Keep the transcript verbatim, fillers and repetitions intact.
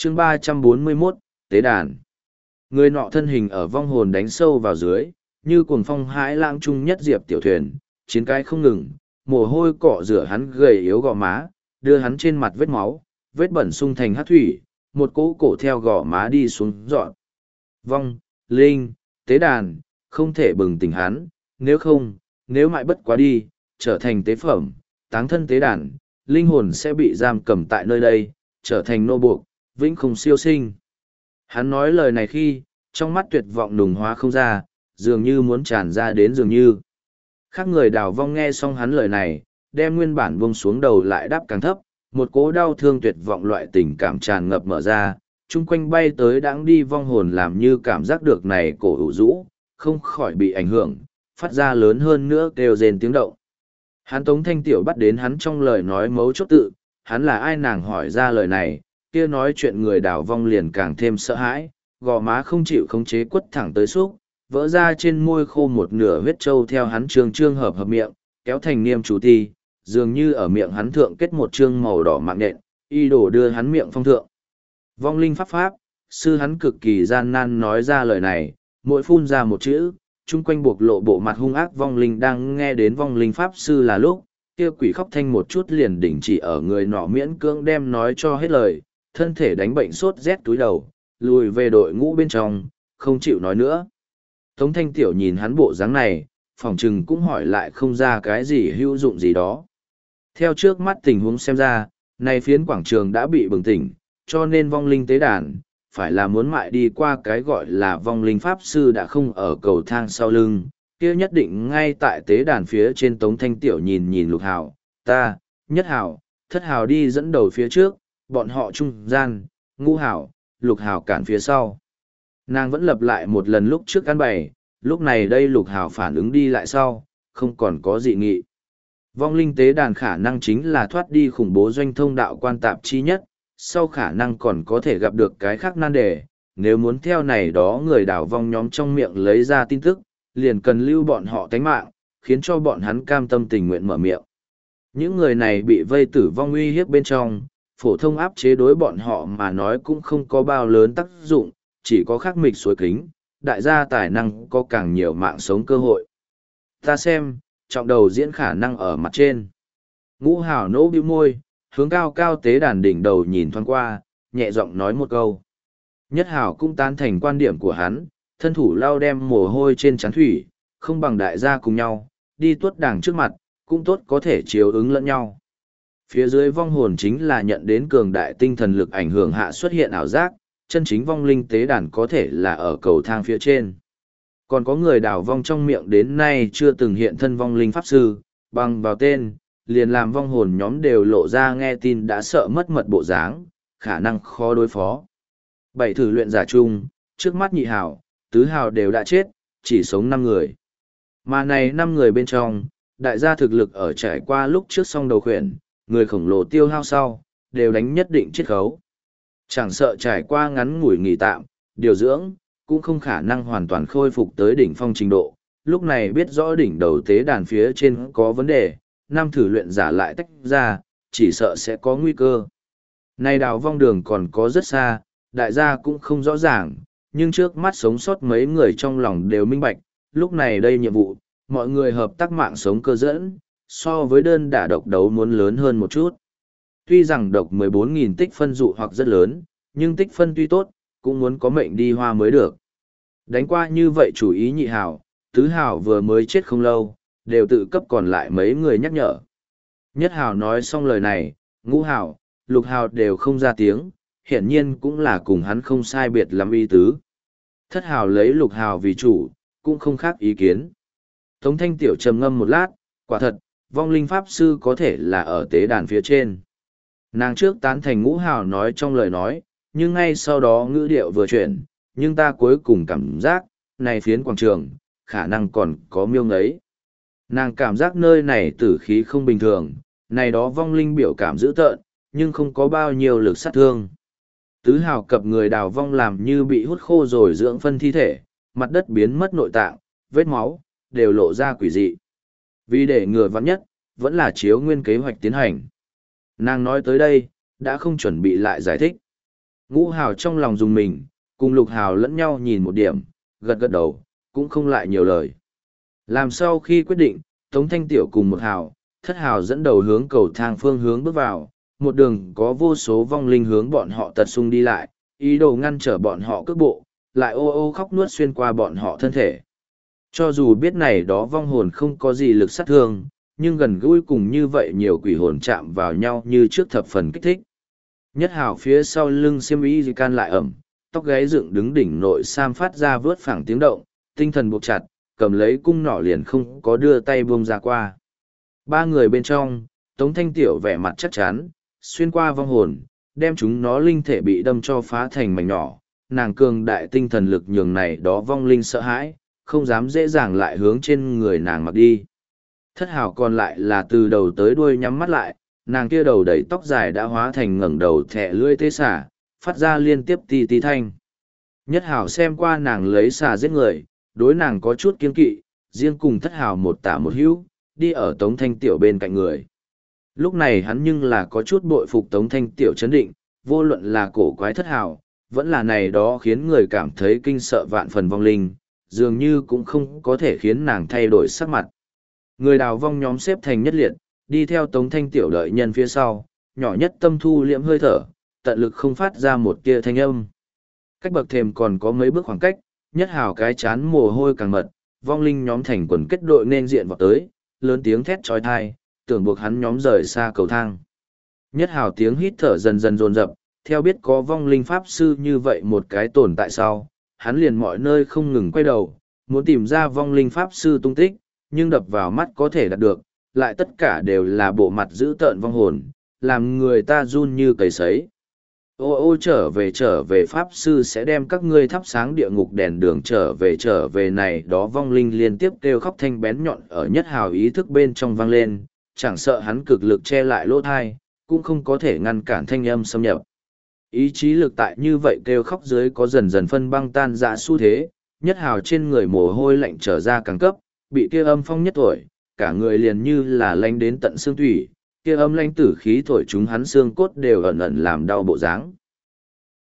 chương ba trăm bốn mươi mốt, Tế đàn. Người nọ thân hình ở vong hồn đánh sâu vào dưới, như cuồng phong hãi lãng trung nhất diệp tiểu thuyền, chiến cái không ngừng, mồ hôi cọ rửa hắn gầy yếu gò má, đưa hắn trên mặt vết máu, vết bẩn sung thành hát thủy, một cỗ cổ theo gò má đi xuống dọn. Vong, linh, tế đàn, không thể bừng tỉnh hắn, nếu không, nếu mãi bất quá đi, trở thành tế phẩm, táng thân tế đàn, linh hồn sẽ bị giam cầm tại nơi đây, trở thành nô buộc, vĩnh không siêu sinh. Hắn nói lời này khi, trong mắt tuyệt vọng nùng hóa không ra, dường như muốn tràn ra đến dường như. Khác người đào vong nghe xong hắn lời này, đem nguyên bản buông xuống đầu lại đáp càng thấp, một cỗ đau thương tuyệt vọng loại tình cảm tràn ngập mở ra, chung quanh bay tới đãng đi vong hồn làm như cảm giác được này cổ ủ rũ, không khỏi bị ảnh hưởng, phát ra lớn hơn nữa kêu rền tiếng động. Hắn Tống Thanh Tiểu bắt đến hắn trong lời nói mấu chốt tự, hắn là ai nàng hỏi ra lời này, kia nói chuyện người đào vong liền càng thêm sợ hãi, gò má không chịu khống chế quất thẳng tới xúc, vỡ ra trên môi khô một nửa huyết trâu theo hắn trương trương hợp hợp miệng, kéo thành niêm chú ti, dường như ở miệng hắn thượng kết một trương màu đỏ mạng nện, y đổ đưa hắn miệng phong thượng. Vong linh pháp pháp, sư hắn cực kỳ gian nan nói ra lời này, mỗi phun ra một chữ, chung quanh buộc lộ bộ mặt hung ác vong linh đang nghe đến vong linh pháp sư là lúc, kia quỷ khóc thanh một chút liền đỉnh chỉ ở người nọ miễn cưỡng đem nói cho hết lời, thân thể đánh bệnh sốt rét túi đầu, lùi về đội ngũ bên trong, không chịu nói nữa. Tống Thanh Tiểu nhìn hắn bộ dáng này, phòng trừng cũng hỏi lại không ra cái gì hữu dụng gì đó. Theo trước mắt tình huống xem ra, này phiến quảng trường đã bị bừng tỉnh, cho nên vong linh tế đàn, phải là muốn mại đi qua cái gọi là vong linh pháp sư đã không ở cầu thang sau lưng, kia nhất định ngay tại tế đàn phía trên. Tống Thanh Tiểu nhìn nhìn Lục Hào, ta, Nhất Hào, Thất Hào đi dẫn đầu phía trước, bọn họ trung gian, Ngũ Hào, Lục Hào cản phía sau. Nàng vẫn lặp lại một lần lúc trước căn bày, lúc này đây Lục Hào phản ứng đi lại sau, không còn có dị nghị. Vong linh tế đàn khả năng chính là thoát đi khủng bố doanh thông đạo quan tạp chi nhất, sau khả năng còn có thể gặp được cái khác nan đề, nếu muốn theo này đó người đảo vong nhóm trong miệng lấy ra tin tức, liền cần lưu bọn họ tánh mạng, khiến cho bọn hắn cam tâm tình nguyện mở miệng. Những người này bị vây tử vong uy hiếp bên trong, phổ thông áp chế đối bọn họ mà nói cũng không có bao lớn tác dụng, chỉ có khắc mịch suối kính, đại gia tài năng có càng nhiều mạng sống cơ hội. Ta xem, trọng đầu diễn khả năng ở mặt trên. Ngũ Hào nỗ bĩu môi, hướng cao cao tế đàn đỉnh đầu nhìn thoáng qua, nhẹ giọng nói một câu. Nhất Hào cũng tán thành quan điểm của hắn, thân thủ lau đem mồ hôi trên trán thủy, không bằng đại gia cùng nhau, đi tuốt đảng trước mặt, cũng tốt có thể chiếu ứng lẫn nhau. Phía dưới vong hồn chính là nhận đến cường đại tinh thần lực ảnh hưởng hạ xuất hiện ảo giác, chân chính vong linh tế đàn có thể là ở cầu thang phía trên. Còn có người đào vong trong miệng đến nay chưa từng hiện thân vong linh pháp sư, bằng vào tên, liền làm vong hồn nhóm đều lộ ra nghe tin đã sợ mất mật bộ dáng, khả năng khó đối phó. Bảy thử luyện giả chung, trước mắt nhị hào, tứ hào đều đã chết, chỉ sống năm người. Mà này năm người bên trong, đại gia thực lực ở trải qua lúc trước song đầu khuyển, người khổng lồ tiêu hao sau, đều đánh nhất định chiết khấu. Chẳng sợ trải qua ngắn ngủi nghỉ tạm, điều dưỡng, cũng không khả năng hoàn toàn khôi phục tới đỉnh phong trình độ. Lúc này biết rõ đỉnh đầu tế đàn phía trên có vấn đề, năm thử luyện giả lại tách ra, chỉ sợ sẽ có nguy cơ. Này đào vong đường còn có rất xa, đại gia cũng không rõ ràng, nhưng trước mắt sống sót mấy người trong lòng đều minh bạch, lúc này đây nhiệm vụ, mọi người hợp tác mạng sống cơ dẫn, so với đơn đả độc đấu muốn lớn hơn một chút. Tuy rằng độc mười bốn nghìn tích phân dụ hoặc rất lớn, nhưng tích phân tuy tốt, cũng muốn có mệnh đi hoa mới được. Đánh qua như vậy chủ ý nhị hào, tứ hào vừa mới chết không lâu, đều tự cấp còn lại mấy người nhắc nhở. Nhất hào nói xong lời này, ngũ hào, lục hào đều không ra tiếng, hiển nhiên cũng là cùng hắn không sai biệt lắm ý tứ. Thất hào lấy lục hào vì chủ, cũng không khác ý kiến. Tống Thanh Tiểu trầm ngâm một lát, quả thật, vong linh pháp sư có thể là ở tế đàn phía trên. Nàng trước tán thành ngũ hào nói trong lời nói, nhưng ngay sau đó ngữ điệu vừa chuyển, nhưng ta cuối cùng cảm giác, này phiến quảng trường, khả năng còn có miêu ngấy. Nàng cảm giác nơi này tử khí không bình thường, này đó vong linh biểu cảm dữ tợn, nhưng không có bao nhiêu lực sát thương. Tứ hào cập người đào vong làm như bị hút khô rồi dưỡng phân thi thể, mặt đất biến mất nội tạng, vết máu, đều lộ ra quỷ dị. Vì để ngừa vắng nhất, vẫn là chiếu nguyên kế hoạch tiến hành. Nàng nói tới đây, đã không chuẩn bị lại giải thích. Ngũ hào trong lòng dùng mình, cùng lục hào lẫn nhau nhìn một điểm, gật gật đầu, cũng không lại nhiều lời. Làm sau khi quyết định, Tống Thanh Tiểu cùng một hào, thất hào dẫn đầu hướng cầu thang phương hướng bước vào, một đường có vô số vong linh hướng bọn họ tật xung đi lại, ý đồ ngăn trở bọn họ cước bộ, lại ô ô khóc nuốt xuyên qua bọn họ thân thể. Cho dù biết này đó vong hồn không có gì lực sát thương, nhưng gần gũi cùng như vậy nhiều quỷ hồn chạm vào nhau như trước thập phần kích thích. Nhất hào phía sau lưng xiêm y can lại ẩm, tóc gáy dựng đứng đỉnh nội sam phát ra vớt phẳng tiếng động, tinh thần buộc chặt, cầm lấy cung nỏ liền không có đưa tay buông ra qua. Ba người bên trong, Tống Thanh Tiểu vẻ mặt chắc chắn, xuyên qua vong hồn, đem chúng nó linh thể bị đâm cho phá thành mảnh nhỏ, nàng cường đại tinh thần lực nhường này đó vong linh sợ hãi, không dám dễ dàng lại hướng trên người nàng mặc đi. Thất hào còn lại là từ đầu tới đuôi nhắm mắt lại, nàng kia đầu đầy tóc dài đã hóa thành ngẩng đầu thẻ lưỡi tê xả, phát ra liên tiếp ti ti thanh. Nhất hào xem qua nàng lấy xà giết người, đối nàng có chút kiên kỵ, riêng cùng thất hào một tả một hữu, đi ở Tống Thanh Tiểu bên cạnh người. Lúc này hắn nhưng là có chút bội phục Tống Thanh Tiểu chấn định, vô luận là cổ quái thất hào, vẫn là này đó khiến người cảm thấy kinh sợ vạn phần vong linh, dường như cũng không có thể khiến nàng thay đổi sắc mặt. Người đào vong nhóm xếp thành nhất liệt, đi theo Tống Thanh Tiểu đợi nhân phía sau, nhỏ nhất tâm thu liễm hơi thở, tận lực không phát ra một tia thanh âm. Cách bậc thềm còn có mấy bước khoảng cách, nhất hào cái chán mồ hôi càng mật, vong linh nhóm thành quần kết đội nên diện vào tới, lớn tiếng thét trói thai, tưởng buộc hắn nhóm rời xa cầu thang. Nhất hào tiếng hít thở dần dần dồn dập, theo biết có vong linh pháp sư như vậy một cái tồn tại sau, hắn liền mọi nơi không ngừng quay đầu, muốn tìm ra vong linh pháp sư tung tích, nhưng đập vào mắt có thể đạt được, lại tất cả đều là bộ mặt dữ tợn vong hồn, làm người ta run như cầy sấy. Ô ô trở về trở về pháp sư sẽ đem các ngươi thắp sáng địa ngục đèn đường trở về trở về này đó vong linh liên tiếp kêu khóc thanh bén nhọn ở nhất hào ý thức bên trong vang lên, chẳng sợ hắn cực lực che lại lỗ thai, cũng không có thể ngăn cản thanh âm xâm nhập. Ý chí lực tại như vậy kêu khóc dưới có dần dần phân băng tan dạ xu thế, nhất hào trên người mồ hôi lạnh trở ra càng cấp, bị kia âm phong nhất thổi, cả người liền như là lanh đến tận xương thủy, kia âm lanh tử khí thổi chúng hắn xương cốt đều ẩn ẩn làm đau bộ dáng.